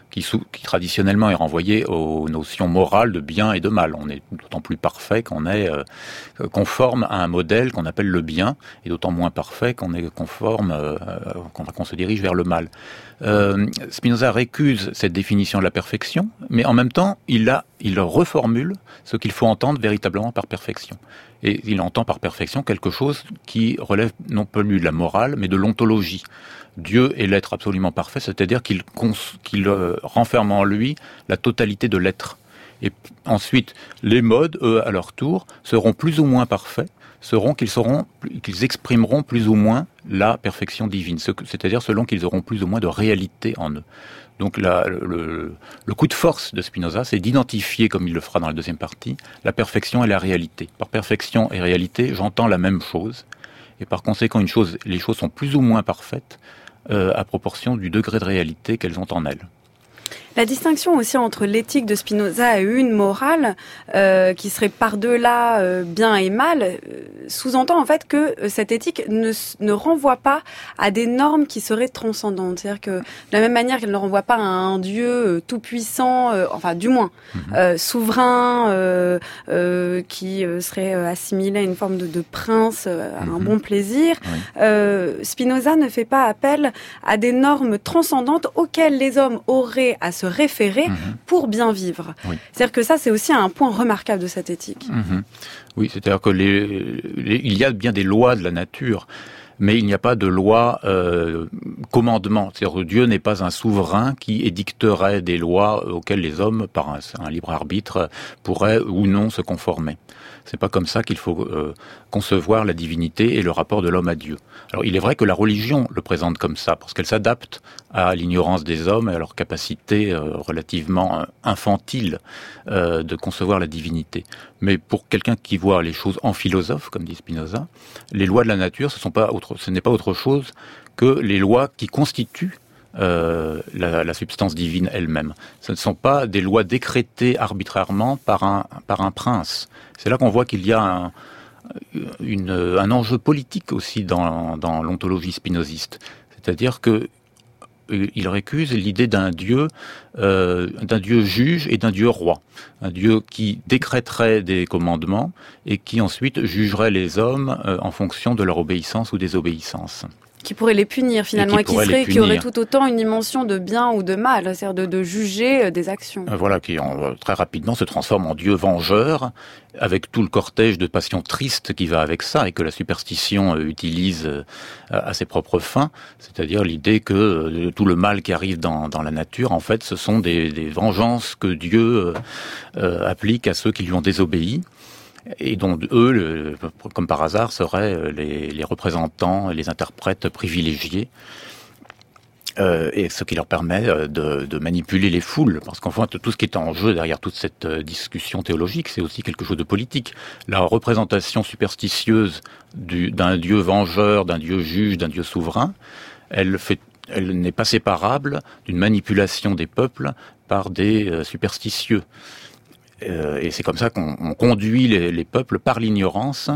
qui traditionnellement est renvoyé aux notions morales de bien et de mal. On est d'autant plus parfait qu'on est conforme à un modèle qu'on appelle le bien, et d'autant moins parfait qu'on est conforme, qu'on se dirige vers le mal. Spinoza récuse cette définition de la perfection, mais en même temps, il reformule ce qu'il faut entendre véritablement par perfection. Et il entend par perfection quelque chose qui relève non plus de la morale, mais de l'ontologie. Dieu est l'être absolument parfait, c'est-à-dire qu'il renferme en lui la totalité de l'être. Et ensuite, les modes, eux, à leur tour, seront plus ou moins parfaits, qu'ils exprimeront plus ou moins la perfection divine, c'est-à-dire selon qu'ils auront plus ou moins de réalité en eux. Donc le coup de force de Spinoza, c'est d'identifier, comme il le fera dans la deuxième partie, la perfection et la réalité. Par perfection et réalité, j'entends la même chose, et par conséquent, les choses sont plus ou moins parfaites à proportion du degré de réalité qu'elles ont en elles. La distinction aussi entre l'éthique de Spinoza et une morale qui serait par-delà bien et mal sous-entend en fait que cette éthique ne renvoie pas à des normes qui seraient transcendantes. C'est-à-dire que de la même manière qu'elle ne renvoie pas à un Dieu tout-puissant, enfin du moins souverain, qui serait assimilé à une forme de prince, à un bon plaisir, Spinoza ne fait pas appel à des normes transcendantes auxquelles les hommes auraient à se référer pour bien vivre. Oui. C'est-à-dire que ça, c'est aussi un point remarquable de cette éthique. Oui, c'est-à-dire que il y a bien des lois de la nature, mais il n'y a pas de loi commandement. C'est-à-dire que Dieu n'est pas un souverain qui édicterait des lois auxquelles les hommes, par un libre arbitre, pourraient ou non se conformer. C'est pas comme ça qu'il faut concevoir la divinité et le rapport de l'homme à Dieu. Alors il est vrai que la religion le présente comme ça, parce qu'elle s'adapte à l'ignorance des hommes et à leur capacité relativement infantile de concevoir la divinité. Mais pour quelqu'un qui voit les choses en philosophe, comme dit Spinoza, les lois de la nature, ce n'est pas autre chose que les lois qui constituent la substance divine elle-même. Ce ne sont pas des lois décrétées arbitrairement par un prince. C'est là qu'on voit qu'il y a un enjeu politique aussi dans l'ontologie spinoziste. C'est-à-dire que il récuse l'idée d'un dieu juge et d'un dieu roi. Un dieu qui décréterait des commandements et qui ensuite jugerait les hommes en fonction de leur obéissance ou désobéissance. Qui pourrait les punir finalement, et qui aurait tout autant une dimension de bien ou de mal, c'est-à-dire de juger des actions. Voilà, qui très rapidement se transforme en dieu vengeur, avec tout le cortège de passions tristes qui va avec ça, et que la superstition utilise à ses propres fins, c'est-à-dire l'idée que tout le mal qui arrive dans la nature, en fait, ce sont des vengeances que Dieu applique à ceux qui lui ont désobéi, et dont eux, comme par hasard, seraient les représentants, les interprètes privilégiés, et ce qui leur permet de manipuler les foules, parce qu'en fait, tout ce qui est en jeu derrière toute cette discussion théologique, c'est aussi quelque chose de politique. La représentation superstitieuse d'un dieu vengeur, d'un dieu juge, d'un dieu souverain, elle n'est pas séparable d'une manipulation des peuples par des superstitieux. Et c'est comme ça qu'on conduit les peuples par l'ignorance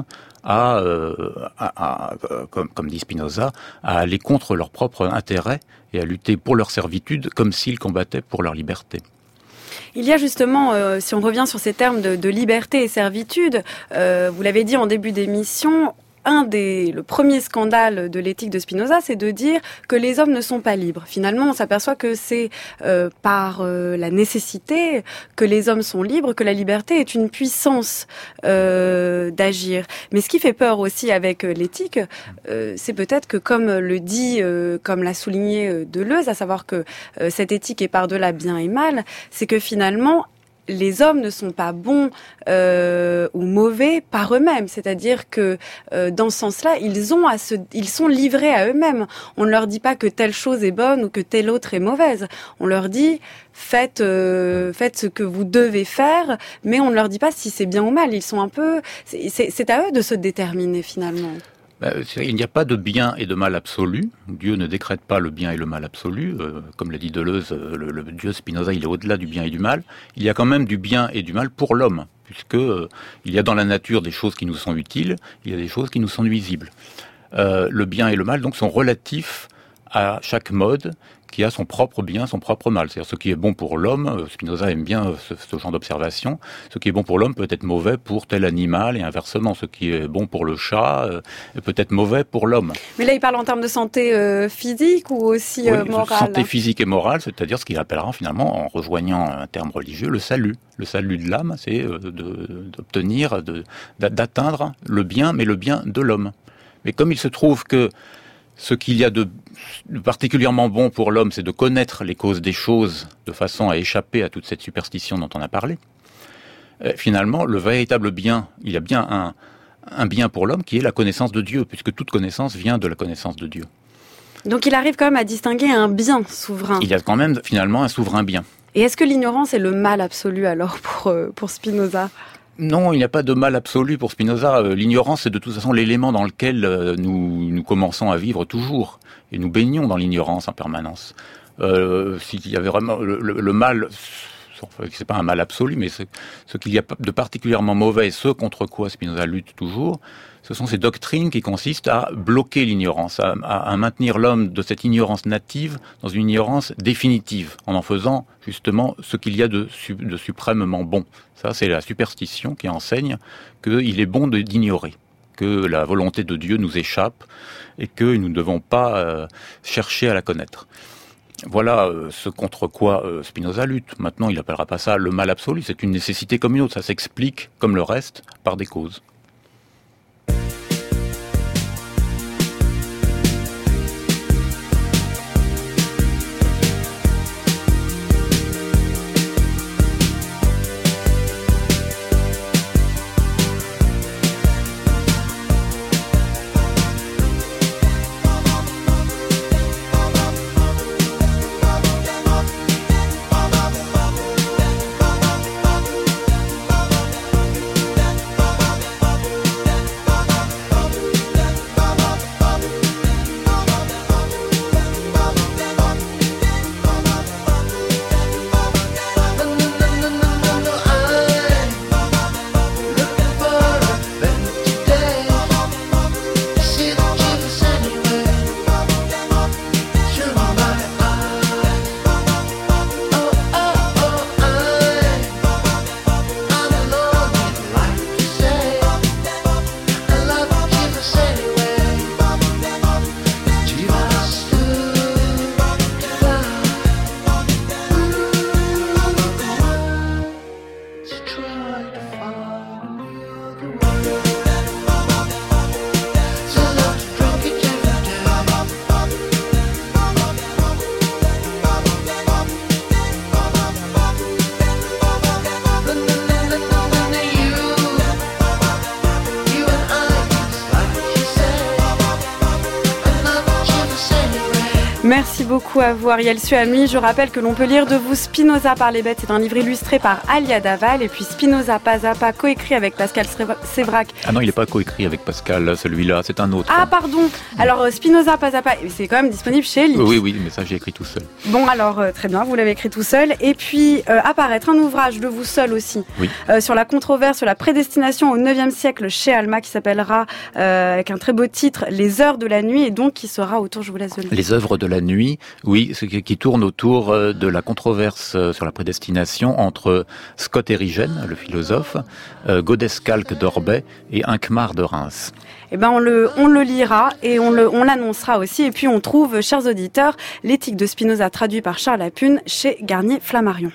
comme dit Spinoza, à aller contre leur propre intérêt et à lutter pour leur servitude comme s'ils combattaient pour leur liberté. Il y a justement, si on revient sur ces termes de liberté et servitude, vous l'avez dit en début d'émission, le premier scandale de l'éthique de Spinoza, c'est de dire que les hommes ne sont pas libres. Finalement, on s'aperçoit que c'est par la nécessité que les hommes sont libres, que la liberté est une puissance d'agir. Mais ce qui fait peur aussi avec l'éthique, c'est peut-être que, comme l'a souligné Deleuze, à savoir que cette éthique est par-delà bien et mal, c'est que finalement, les hommes ne sont pas bons ou mauvais par eux-mêmes, c'est-à-dire que dans ce sens-là, ils sont livrés à eux-mêmes. On ne leur dit pas que telle chose est bonne ou que telle autre est mauvaise. On leur dit faites ce que vous devez faire, mais on ne leur dit pas si c'est bien ou mal. Ils sont c'est à eux de se déterminer finalement. Il n'y a pas de bien et de mal absolu. Dieu ne décrète pas le bien et le mal absolu. Comme l'a dit Deleuze, le Dieu Spinoza, il est au-delà du bien et du mal. Il y a quand même du bien et du mal pour l'homme, puisque il y a dans la nature des choses qui nous sont utiles, il y a des choses qui nous sont nuisibles. Le bien et le mal donc sont relatifs à chaque mode qui a son propre bien, son propre mal. C'est-à-dire ce qui est bon pour l'homme, Spinoza aime bien ce genre d'observation, ce qui est bon pour l'homme peut être mauvais pour tel animal et inversement, ce qui est bon pour le chat peut être mauvais pour l'homme. Mais là, il parle en termes de santé physique ou aussi morale? Santé physique et morale, c'est-à-dire ce qu'il appellera finalement, en rejoignant un terme religieux, le salut. Le salut de l'âme, c'est d'obtenir, d'atteindre le bien, mais le bien de l'homme. Mais comme il se trouve que ce qu'il y a de particulièrement bon pour l'homme, c'est de connaître les causes des choses de façon à échapper à toute cette superstition dont on a parlé. Finalement, le véritable bien, il y a bien un bien pour l'homme qui est la connaissance de Dieu, puisque toute connaissance vient de la connaissance de Dieu. Donc il arrive quand même à distinguer un bien souverain. Il y a quand même finalement un souverain bien. Et est-ce que l'ignorance est le mal absolu alors pour Spinoza ? Non, il n'y a pas de mal absolu pour Spinoza. L'ignorance, c'est de toute façon l'élément dans lequel nous commençons à vivre toujours. Et nous baignons dans l'ignorance en permanence. S'il y avait vraiment le mal, c'est pas un mal absolu, mais ce qu'il y a de particulièrement mauvais, et ce contre quoi Spinoza lutte toujours, ce sont ces doctrines qui consistent à bloquer l'ignorance, à maintenir l'homme de cette ignorance native dans une ignorance définitive, en faisant justement ce qu'il y a de suprêmement bon. Ça, c'est la superstition qui enseigne qu'il est bon d'ignorer, que la volonté de Dieu nous échappe et que nous ne devons pas chercher à la connaître. Voilà ce contre quoi Spinoza lutte. Maintenant, il n'appellera pas ça le mal absolu, c'est une nécessité comme une autre, ça s'explique, comme le reste, par des causes. Merci beaucoup à vous Ariel Suami. Je rappelle que l'on peut lire de vous Spinoza par les bêtes. C'est un livre illustré par Alia Daval et puis Spinoza pas à pas coécrit avec Pascal Sévrac. Ah non, il n'est pas coécrit avec Pascal, celui-là, c'est un autre. Ah pardon. Alors Spinoza pas à pas, c'est quand même disponible chez Elite. Oui, mais ça j'ai écrit tout seul. Bon alors très bien, vous l'avez écrit tout seul. Et puis apparaître un ouvrage de vous seul aussi, oui. Sur la controverse, sur la prédestination au 9e siècle chez Alma, qui s'appellera avec un très beau titre, Les Heures de la Nuit, et donc qui sera autour, je vous laisse le lire. Les œuvres de la nuit, oui, ce qui tourne autour de la controverse sur la prédestination entre Scott Erigen, le philosophe, Godescalc d'Orbay et Hincmar de Reims. Eh ben on le lira et on l'annoncera aussi. Et puis on trouve, chers auditeurs, l'éthique de Spinoza traduit par Charles Lapune chez Garnier Flammarion.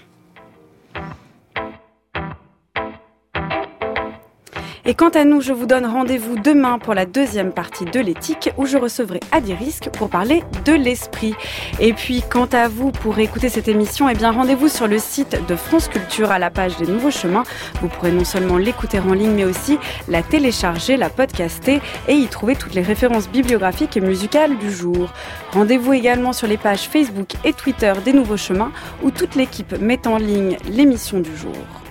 Et quant à nous, je vous donne rendez-vous demain pour la deuxième partie de l'éthique où je recevrai Adi Risque pour parler de l'esprit. Et puis, quant à vous, pour écouter cette émission, eh bien, rendez-vous sur le site de France Culture à la page des Nouveaux Chemins. Vous pourrez non seulement l'écouter en ligne, mais aussi la télécharger, la podcaster et y trouver toutes les références bibliographiques et musicales du jour. Rendez-vous également sur les pages Facebook et Twitter des Nouveaux Chemins où toute l'équipe met en ligne l'émission du jour.